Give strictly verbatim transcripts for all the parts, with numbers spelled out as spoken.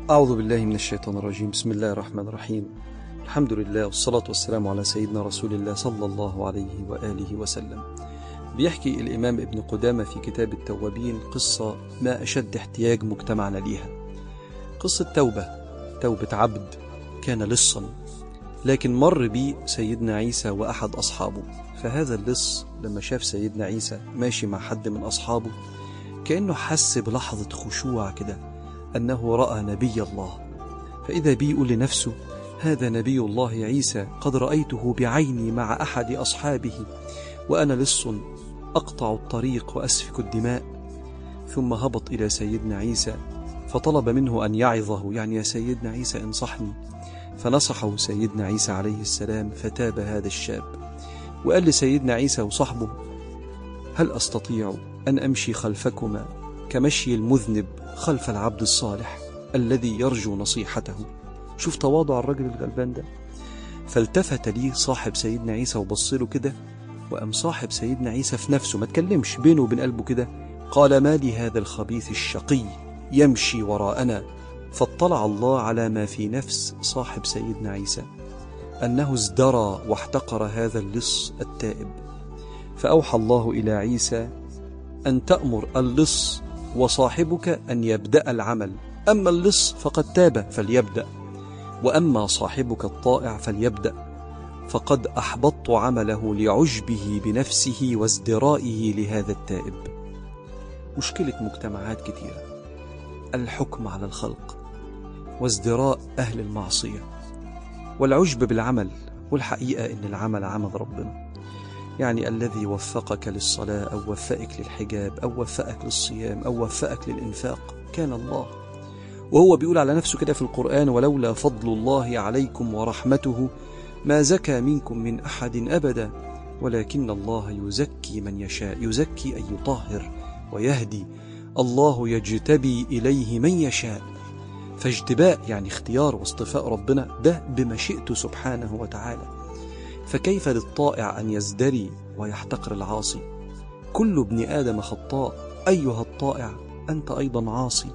أعوذ بالله من الشيطان الرجيم. بسم الله الرحمن الرحيم. الحمد لله والصلاة والسلام على سيدنا رسول الله صلى الله عليه وآله وسلم. بيحكي الإمام ابن قدامة في كتاب التوابين قصة ما أشد احتياج مجتمعنا ليها. قصة توبة توبة عبد كان لصا، لكن مر بي سيدنا عيسى وأحد أصحابه، فهذا اللص لما شاف سيدنا عيسى ماشي مع حد من أصحابه كأنه حس بلحظة خشوع كده أنه رأى نبي الله، فإذا بي يقول لنفسه: هذا نبي الله عيسى، قد رأيته بعيني مع أحد أصحابه وأنا لص أقطع الطريق وأسفك الدماء. ثم هبط إلى سيدنا عيسى فطلب منه أن يعظه، يعني يا سيدنا عيسى انصحني. فنصحه سيدنا عيسى عليه السلام فتاب هذا الشاب، وقال لسيدنا عيسى وصحبه: هل أستطيع أن أمشي خلفكما كمشي المذنب خلف العبد الصالح الذي يرجو نصيحته؟ شوف تواضع الرجل الغلبان ده. فالتفت لي صاحب سيدنا عيسى وبصله كده، وأم صاحب سيدنا عيسى في نفسه ما تكلمش، بينه وبين قلبه كده قال: ما لي هذا الخبيث الشقي يمشي وراءنا؟ فاطلع الله على ما في نفس صاحب سيدنا عيسى، أنه ازدرى واحتقر هذا اللص التائب. فأوحى الله إلى عيسى أن تأمر اللص وصاحبك أن يبدأ العمل، أما اللص فقد تاب فليبدأ، وأما صاحبك الطائع فليبدأ، فقد أحبطت عمله لعجبه بنفسه وازدرائه لهذا التائب. مشكلة مجتمعات كثيرة: الحكم على الخلق، وازدراء أهل المعصية، والعجب بالعمل، والحقيقة إن العمل عمل ربنا. يعني الذي وفقك للصلاة أو وفقك للحجاب أو وفقك للصيام أو وفقك للإنفاق كان الله، وهو بيقول على نفسه كده في القرآن: ولولا فضل الله عليكم ورحمته ما زكى منكم من أحد أبدا ولكن الله يزكي من يشاء. يزكي أي يطهر ويهدي، الله يجتبي إليه من يشاء. فاجتباء يعني اختيار واصطفاء ربنا ده بمشيئته سبحانه وتعالى. فكيف للطائع أن يزدري ويحتقر العاصي؟ كل ابن آدم خطاء، أيها الطائع أنت أيضا عاصي،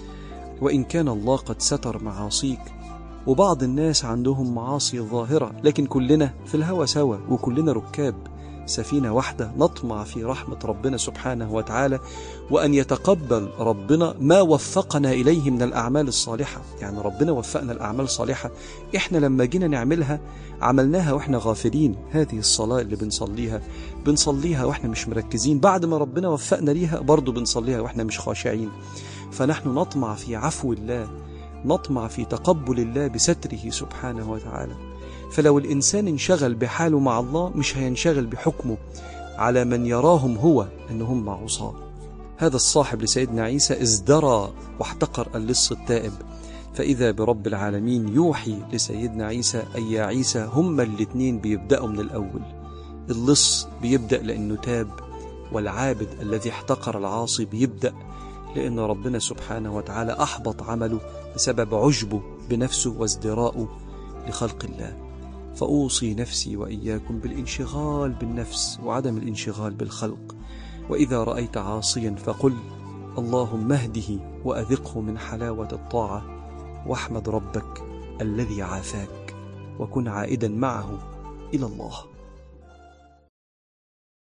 وإن كان الله قد ستر معاصيك، وبعض الناس عندهم معاصي ظاهرة، لكن كلنا في الهوى سوا، وكلنا ركاب سفينة واحدة نطمع في رحمة ربنا سبحانه وتعالى، وأن يتقبل ربنا ما وفقنا إليه من الأعمال الصالحة. يعني ربنا وفقنا الأعمال الصالحة، إحنا لما جينا نعملها عملناها وإحنا غافلين. هذه الصلاة اللي بنصليها بنصليها وإحنا مش مركزين، بعد ما ربنا وفقنا ليها برضو بنصليها وإحنا مش خاشعين. فنحن نطمع في عفو الله، نطمع في تقبل الله بستره سبحانه وتعالى. فلو الإنسان انشغل بحاله مع الله مش هينشغل بحكمه على من يراهم هو أنهم معصاة. هذا الصاحب لسيدنا عيسى ازدرى واحتقر اللص التائب، فإذا برب العالمين يوحي لسيدنا عيسى: أي يا عيسى هما الاثنين بيبدأوا من الأول. اللص بيبدأ لأنه تاب، والعابد الذي احتقر العاصي بيبدأ لأن ربنا سبحانه وتعالى أحبط عمله بسبب عجبه بنفسه وازدراءه لخلق الله. فأوصي نفسي وإياكم بالانشغال بالنفس وعدم الانشغال بالخلق. وإذا رأيت عاصيا فقل: اللهم اهده وأذقه من حلاوة الطاعة، واحمد ربك الذي عافاك، وكن عائدا معه إلى الله.